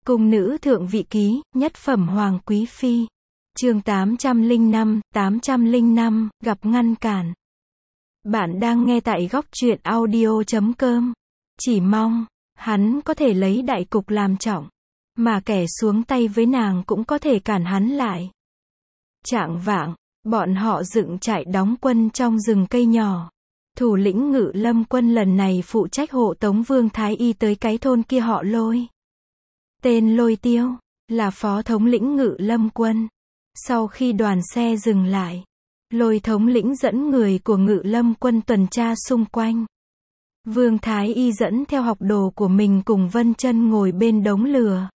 Cung nữ thượng vị ký, nhất phẩm hoàng quý phi. Chương 805, gặp ngăn cản. Bạn đang nghe tại góc truyện audio.com. Chỉ mong, hắn có thể lấy đại cục làm trọng, mà kẻ xuống tay với nàng cũng có thể cản hắn lại. Chạng vạng, bọn họ dựng trại đóng quân trong rừng cây nhỏ. Thủ lĩnh Ngự Lâm quân lần này phụ trách hộ tống Vương Thái Y tới cái thôn kia họ Lôi. Tên Lôi Tiêu, là phó thống lĩnh Ngự Lâm quân. Sau khi đoàn xe dừng lại, Lôi thống lĩnh dẫn người của Ngự Lâm quân tuần tra xung quanh. Vương Thái Y dẫn theo học đồ của mình cùng Vân Chân ngồi bên đống lửa.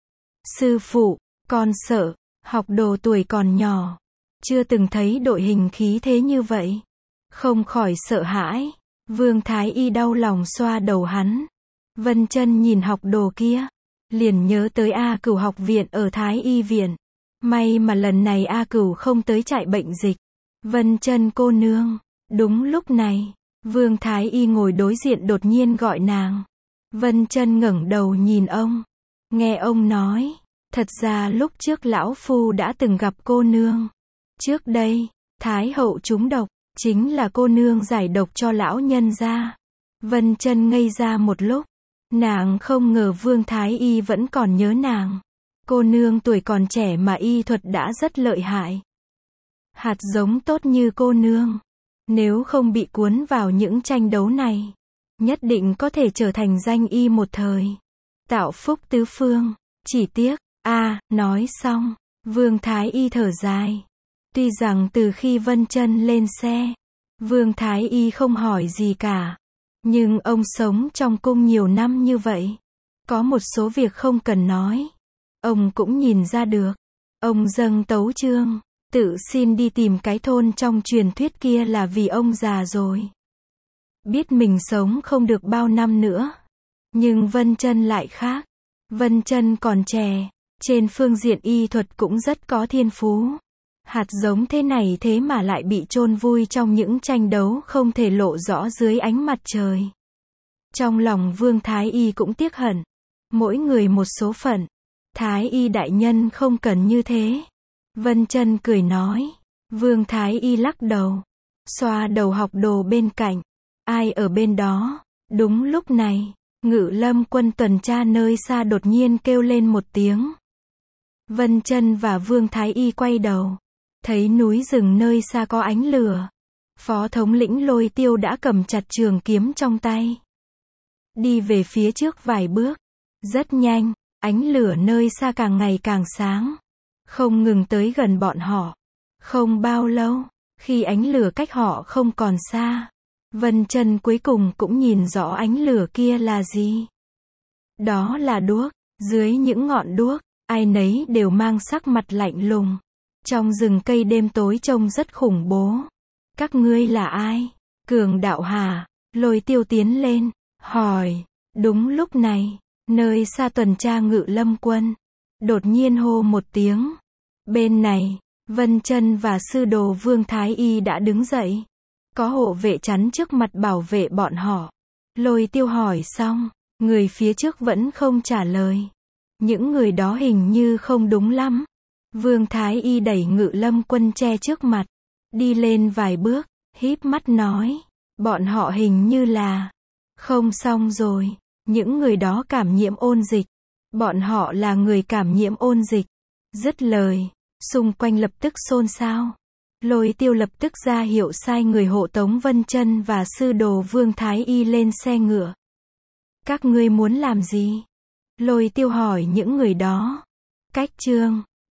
Sư phụ, con sợ, học đồ tuổi còn nhỏ, chưa từng thấy đội hình khí thế như vậy. Không khỏi sợ hãi. Vương Thái Y đau lòng xoa đầu hắn. Vân Chân nhìn học đồ kia, liền nhớ tới A Cửu học viện ở Thái Y viện. May mà lần này A Cửu không tới trại bệnh dịch. Vân Chân cô nương. Đúng lúc này, Vương Thái Y ngồi đối diện đột nhiên gọi nàng. Vân Chân ngẩng đầu nhìn ông. Nghe ông nói, thật ra lúc trước lão phu đã từng gặp cô nương. Trước đây, Thái hậu trúng độc, chính là cô nương giải độc cho lão nhân gia. Vân Chân ngây ra một lúc. Nàng không ngờ Vương Thái Y vẫn còn nhớ nàng. Cô nương tuổi còn trẻ mà y thuật đã rất lợi hại. Hạt giống tốt như cô nương, nếu không bị cuốn vào những tranh đấu này, nhất định có thể trở thành danh y một thời, tạo phúc tứ phương. Chỉ tiếc, nói xong, Vương Thái Y thở dài. Tuy rằng từ khi Vân Chân lên xe, Vương Thái Y không hỏi gì cả, nhưng ông sống trong cung nhiều năm như vậy, có một số việc không cần nói, ông cũng nhìn ra được. Ông dâng tấu chương, tự xin đi tìm cái thôn trong truyền thuyết kia là vì ông già rồi. Biết mình sống không được bao năm nữa. Nhưng Vân Chân lại khác. Vân Chân còn trẻ, trên phương diện y thuật cũng rất có thiên phú. Hạt giống thế này thế mà lại bị chôn vùi trong những tranh đấu không thể lộ rõ dưới ánh mặt trời. Trong lòng Vương Thái Y cũng tiếc hận. Mỗi người một số phận. Thái Y đại nhân không cần như thế. Vân Chân cười nói. Vương Thái Y lắc đầu, xoa đầu học đồ bên cạnh. Ai ở bên đó? Đúng lúc này, Ngự Lâm quân tuần tra nơi xa đột nhiên kêu lên một tiếng. Vân Chân và Vương Thái Y quay đầu, thấy núi rừng nơi xa có ánh lửa. Phó thống lĩnh Lôi Tiêu đã cầm chặt trường kiếm trong tay, đi về phía trước vài bước. Rất nhanh, ánh lửa nơi xa càng ngày càng sáng, không ngừng tới gần bọn họ. Không bao lâu, khi ánh lửa cách họ không còn xa, Vân Chân cuối cùng cũng nhìn rõ ánh lửa kia là gì. Đó là đuốc. Dưới những ngọn đuốc, ai nấy đều mang sắc mặt lạnh lùng. Trong rừng cây đêm tối trông rất khủng bố. Các ngươi là ai? Cường đạo hả? Lôi Tiêu tiến lên, hỏi. Đúng lúc này, nơi xa tuần tra Ngự Lâm quân đột nhiên hô một tiếng. Bên này, Vân Chân và sư đồ Vương Thái Y đã đứng dậy. Có hộ vệ chắn trước mặt bảo vệ bọn họ. Lôi Tiêu hỏi xong, người phía trước vẫn không trả lời. Những người đó hình như không đúng lắm. Vương Thái Y đẩy Ngự Lâm quân che trước mặt, đi lên vài bước, híp mắt nói. Bọn họ hình như là... Không xong rồi, những người đó cảm nhiễm ôn dịch. Bọn họ là người cảm nhiễm ôn dịch. Dứt lời, xung quanh lập tức xôn xao. Lôi Tiêu lập tức ra hiệu sai người hộ tống Vân Chân và sư đồ Vương Thái Y lên xe ngựa. Các ngươi muốn làm gì? Lôi Tiêu hỏi những người đó. Cách chương